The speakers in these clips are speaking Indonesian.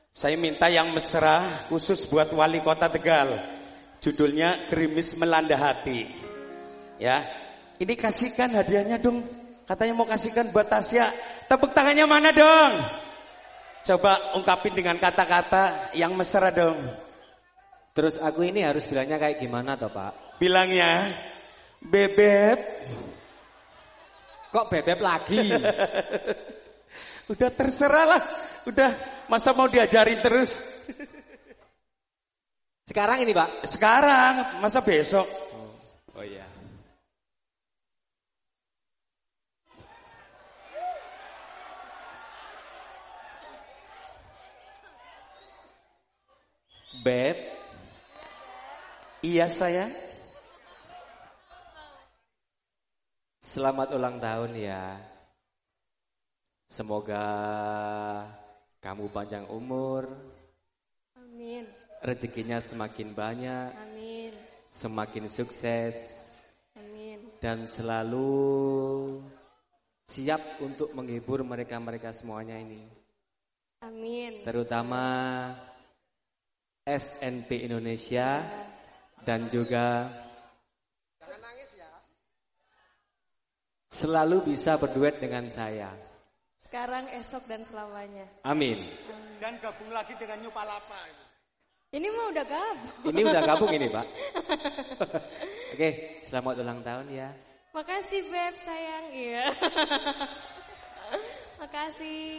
Saya minta yang mesra khusus buat wali kota Tegal. Judulnya Gerimis Melanda Hati. Ya, ini kasihkan hadiahnya dong. Katanya mau kasihkan buat Tasya. Tepuk tangannya mana dong? Coba ungkapin dengan kata-kata yang mesra dong. Terus aku ini harus bilangnya kayak gimana toh Pak? Bilangnya, Bebep. Kok bebek lagi? Udah terserah lah. Udah, masa mau diajarin terus? Sekarang ini Pak? Sekarang, masa besok? Oh iya. Beb. Iya sayang. Selamat ulang tahun ya. Semoga kamu panjang umur. Amin. Rezekinya semakin banyak. Amin. Semakin sukses. Amin. Dan selalu siap untuk menghibur mereka-mereka semuanya ini. Amin. Terutama SNP Indonesia dan juga selalu bisa berduet dengan saya. Sekarang, esok, dan selamanya. Amin. Dan gabung lagi dengan Nyupalapa. Ini mah udah gabung. Ini udah gabung ini Pak. Oke, selamat ulang tahun ya. Makasih Beb, sayang. Iya. Makasih.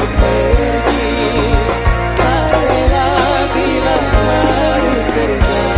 Bila harus terjadi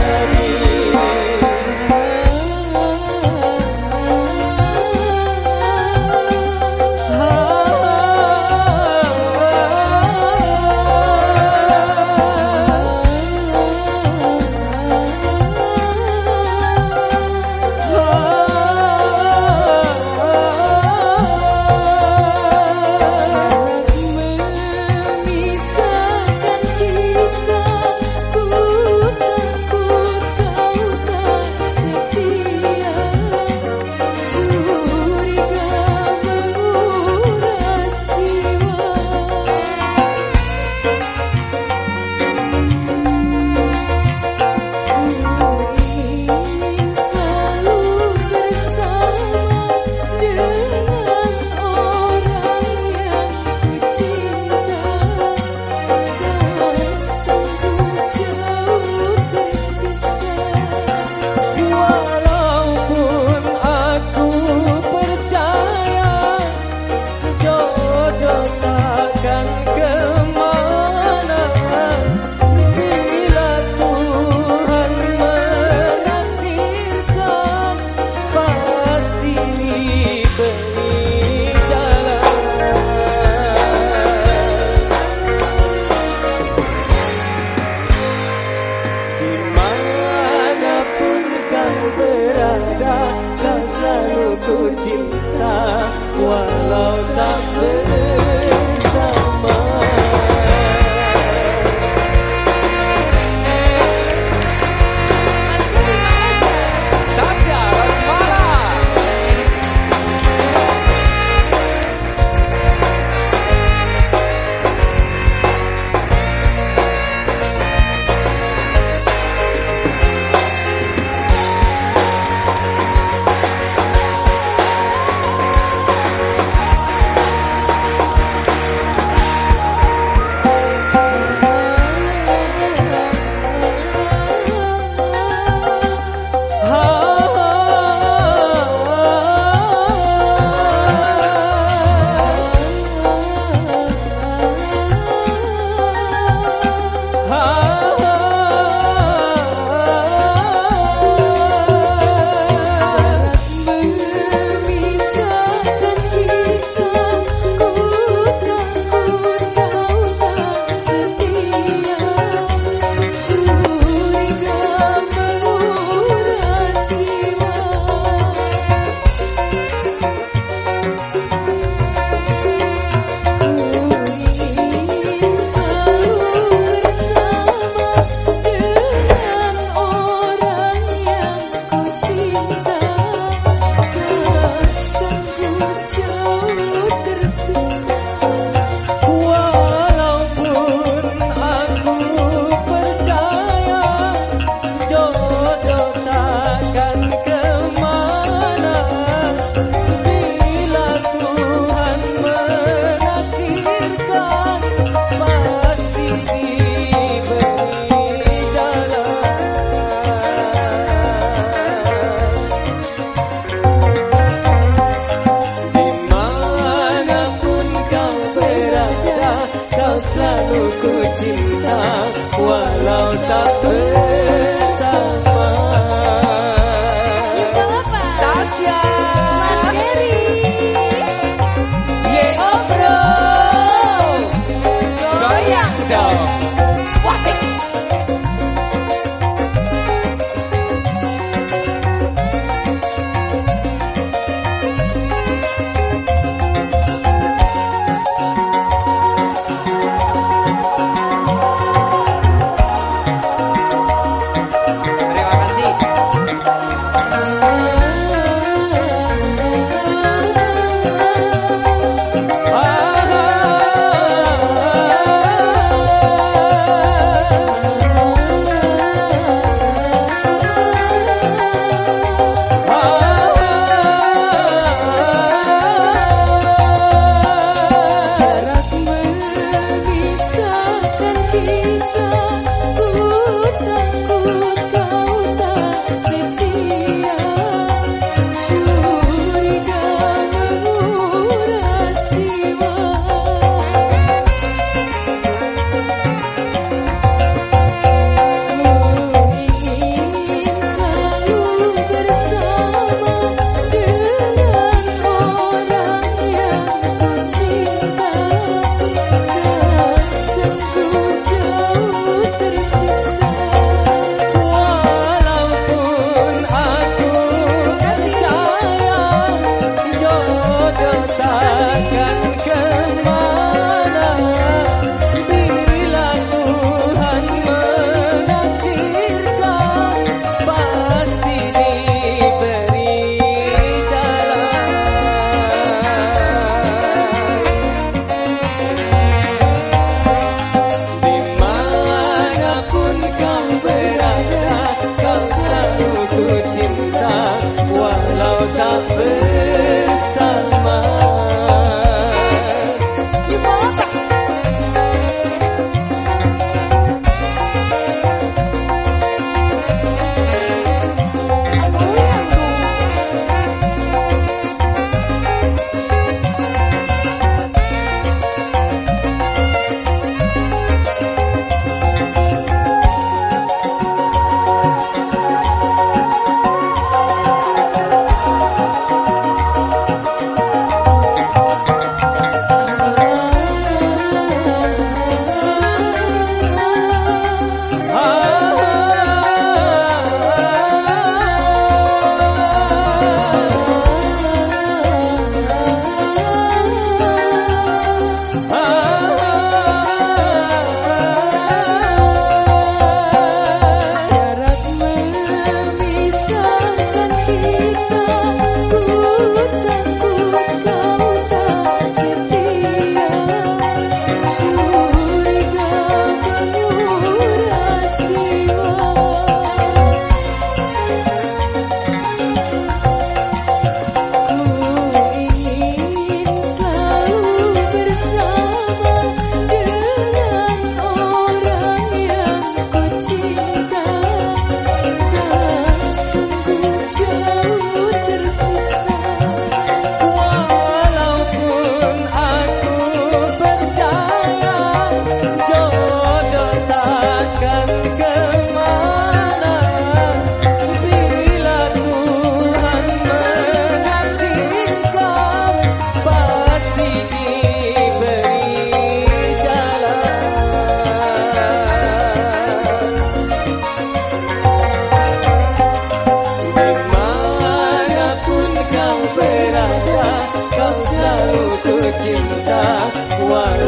selalu ku cinta walau tak bersama.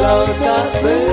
walau tak ber